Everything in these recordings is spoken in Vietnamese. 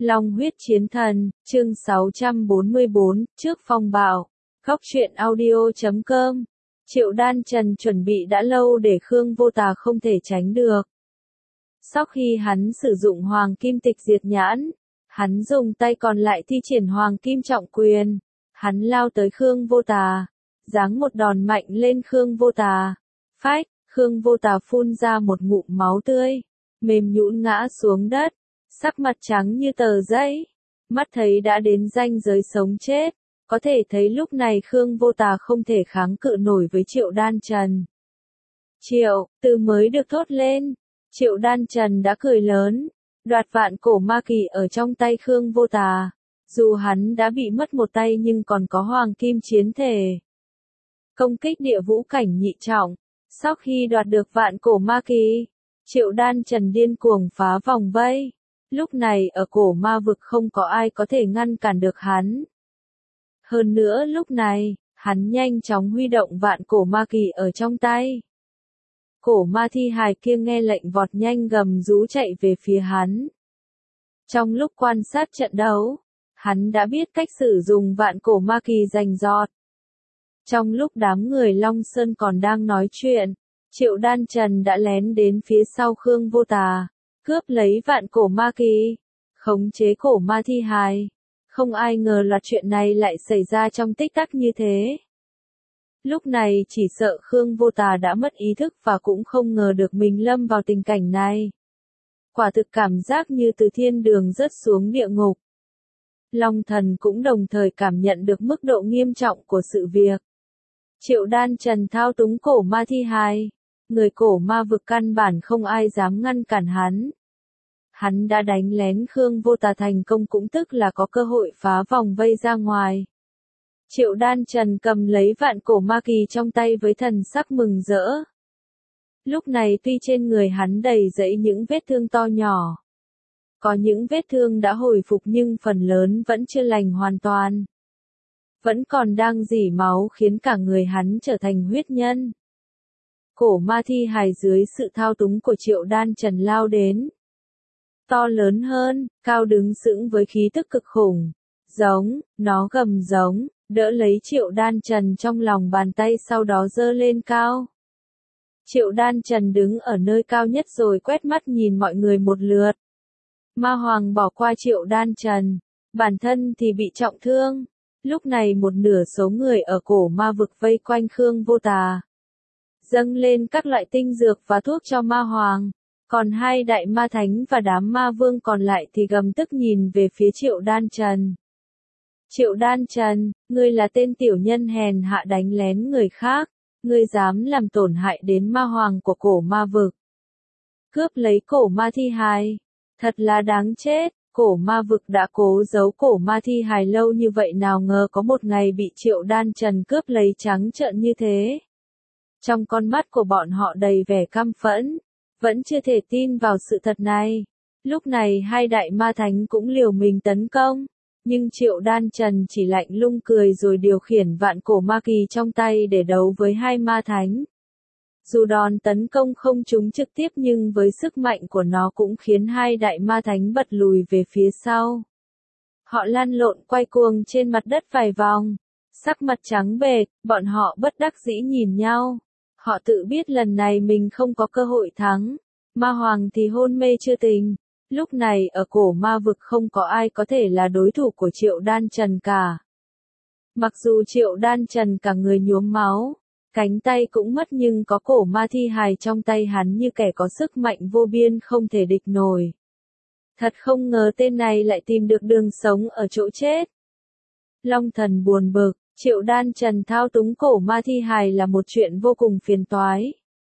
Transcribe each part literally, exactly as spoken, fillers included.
Long huyết chiến thần, chương sáu trăm bốn mươi bốn, trước phong bạo. Góc truyện audio chấm com. Triệu Đan Trần chuẩn bị đã lâu để Khương Vô Tà không thể tránh được. Sau khi hắn sử dụng Hoàng Kim Tịch Diệt Nhãn, hắn dùng tay còn lại thi triển Hoàng Kim Trọng Quyền. Hắn lao tới Khương Vô Tà, giáng một đòn mạnh lên Khương Vô Tà. Phách, Khương Vô Tà phun ra một ngụm máu tươi, mềm nhũn ngã xuống đất, sắc mặt trắng như tờ giấy, mắt thấy đã đến ranh giới sống chết, có thể thấy lúc này Khương Vô Tà không thể kháng cự nổi với Triệu Đan Trần. Triệu, từ mới được thốt lên, Triệu Đan Trần đã cười lớn, đoạt vạn cổ ma kỳ ở trong tay Khương Vô Tà, dù hắn đã bị mất một tay nhưng còn có hoàng kim chiến thể. Công kích địa vũ cảnh nhị trọng, sau khi đoạt được vạn cổ ma kỳ, Triệu Đan Trần điên cuồng phá vòng vây. Lúc này ở cổ ma vực không có ai có thể ngăn cản được hắn. Hơn nữa lúc này, hắn nhanh chóng huy động vạn cổ ma kỳ ở trong tay. Cổ ma thi hài kia nghe lệnh vọt nhanh gầm rú chạy về phía hắn. Trong lúc quan sát trận đấu, hắn đã biết cách sử dụng vạn cổ ma kỳ rành rọt. Trong lúc đám người Long Sơn còn đang nói chuyện, Triệu Đan Trần đã lén đến phía sau Khương Vô Tà, cướp lấy vạn cổ ma kỳ, khống chế cổ ma thi hài. Không ai ngờ loạt chuyện này lại xảy ra trong tích tắc như thế. Lúc này chỉ sợ Khương Vô Tà đã mất ý thức và cũng không ngờ được mình lâm vào tình cảnh này. Quả thực cảm giác như từ thiên đường rớt xuống địa ngục. Long Thần cũng đồng thời cảm nhận được mức độ nghiêm trọng của sự việc. Triệu Đan Trần thao túng cổ ma thi hài, người cổ ma vực căn bản không ai dám ngăn cản hắn. Hắn đã đánh lén Khương Vô Tà thành công cũng tức là có cơ hội phá vòng vây ra ngoài. Triệu Đan Trần cầm lấy vạn cổ ma kỳ trong tay với thần sắc mừng rỡ. Lúc này tuy trên người hắn đầy dẫy những vết thương to nhỏ. Có những vết thương đã hồi phục nhưng phần lớn vẫn chưa lành hoàn toàn. Vẫn còn đang rỉ máu khiến cả người hắn trở thành huyết nhân. Cổ ma thi hài dưới sự thao túng của Triệu Đan Trần lao đến. To lớn hơn, cao đứng sững với khí tức cực khủng. Giống, nó gầm giống, đỡ lấy Triệu Đan Trần trong lòng bàn tay sau đó giơ lên cao. Triệu Đan Trần đứng ở nơi cao nhất rồi quét mắt nhìn mọi người một lượt. Ma Hoàng bỏ qua Triệu Đan Trần, bản thân thì bị trọng thương. Lúc này một nửa số người ở cổ ma vực vây quanh Khương Vô Tà, dâng lên các loại tinh dược và thuốc cho Ma Hoàng. Còn hai đại ma thánh và đám ma vương còn lại thì gầm tức nhìn về phía Triệu Đan Trần. Triệu Đan Trần, ngươi là tên tiểu nhân hèn hạ đánh lén người khác, ngươi dám làm tổn hại đến ma hoàng của cổ ma vực. Cướp lấy cổ ma thi hài, thật là đáng chết, cổ ma vực đã cố giấu cổ ma thi hài lâu như vậy nào ngờ có một ngày bị Triệu Đan Trần cướp lấy trắng trợn như thế. Trong con mắt của bọn họ đầy vẻ căm phẫn. Vẫn chưa thể tin vào sự thật này. Lúc này hai đại ma thánh cũng liều mình tấn công. Nhưng Triệu Đan Trần chỉ lạnh lùng cười rồi điều khiển vạn cổ ma kỳ trong tay để đấu với hai ma thánh. Dù đòn tấn công không trúng trực tiếp nhưng với sức mạnh của nó cũng khiến hai đại ma thánh bật lùi về phía sau. Họ lăn lộn quay cuồng trên mặt đất vài vòng. Sắc mặt trắng bệch, bọn họ bất đắc dĩ nhìn nhau. Họ tự biết lần này mình không có cơ hội thắng. Ma Hoàng thì hôn mê chưa tỉnh. Lúc này ở cổ ma vực không có ai có thể là đối thủ của Triệu Đan Trần cả. Mặc dù Triệu Đan Trần cả người nhuốm máu, cánh tay cũng mất nhưng có cổ ma thi hài trong tay hắn như kẻ có sức mạnh vô biên không thể địch nổi. Thật không ngờ tên này lại tìm được đường sống ở chỗ chết. Long Thần buồn bực. Triệu Đan Trần thao túng cổ ma thi hài là một chuyện vô cùng phiền toái.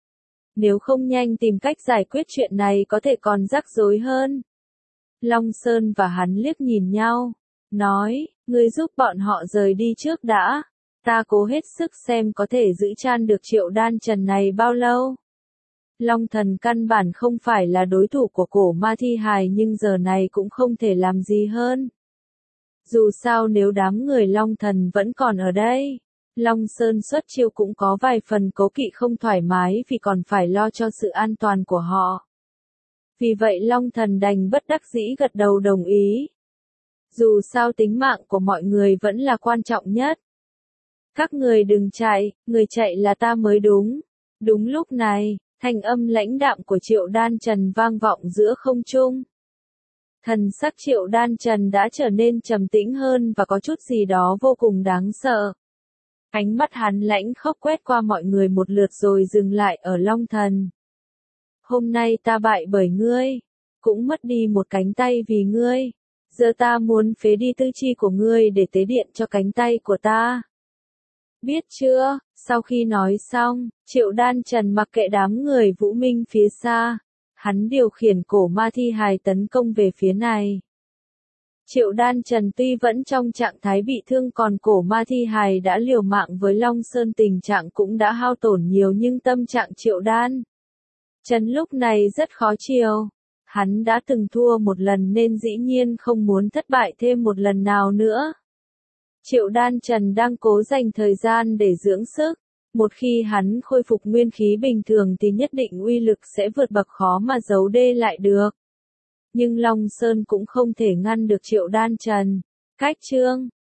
Nếu không nhanh tìm cách giải quyết chuyện này có thể còn rắc rối hơn. Long Sơn và hắn liếc nhìn nhau, nói, ngươi giúp bọn họ rời đi trước đã. Ta cố hết sức xem có thể giữ chan được Triệu Đan Trần này bao lâu. Long Thần căn bản không phải là đối thủ của cổ ma thi hài nhưng giờ này cũng không thể làm gì hơn. Dù sao nếu đám người Long Thần vẫn còn ở đây, Long Sơn xuất chiêu cũng có vài phần cố kỵ không thoải mái vì còn phải lo cho sự an toàn của họ. Vì vậy Long Thần đành bất đắc dĩ gật đầu đồng ý. Dù sao tính mạng của mọi người vẫn là quan trọng nhất. Các người đừng chạy, người chạy là ta mới đúng. Đúng lúc này, thanh âm lãnh đạm của Triệu Đan Trần vang vọng giữa không trung. Thần sắc Triệu Đan Trần đã trở nên trầm tĩnh hơn và có chút gì đó vô cùng đáng sợ. Ánh mắt hắn lãnh khốc quét qua mọi người một lượt rồi dừng lại ở Long Thần. Hôm nay ta bại bởi ngươi, cũng mất đi một cánh tay vì ngươi. Giờ ta muốn phế đi tư chi của ngươi để tế điện cho cánh tay của ta. Biết chưa? Sau khi nói xong, Triệu Đan Trần mặc kệ đám người Vũ Minh phía xa. Hắn điều khiển cổ ma thi hài tấn công về phía này. Triệu Đan Trần tuy vẫn trong trạng thái bị thương còn cổ ma thi hài đã liều mạng với Long Sơn, tình trạng cũng đã hao tổn nhiều, nhưng tâm trạng Triệu Đan Trần lúc này rất khó chịu. Hắn đã từng thua một lần nên dĩ nhiên không muốn thất bại thêm một lần nào nữa. Triệu Đan Trần đang cố dành thời gian để dưỡng sức. Một khi hắn khôi phục nguyên khí bình thường thì nhất định uy lực sẽ vượt bậc, khó mà giấu đê lại được. Nhưng Long Sơn cũng không thể ngăn được Triệu Đan Trần. Cách chương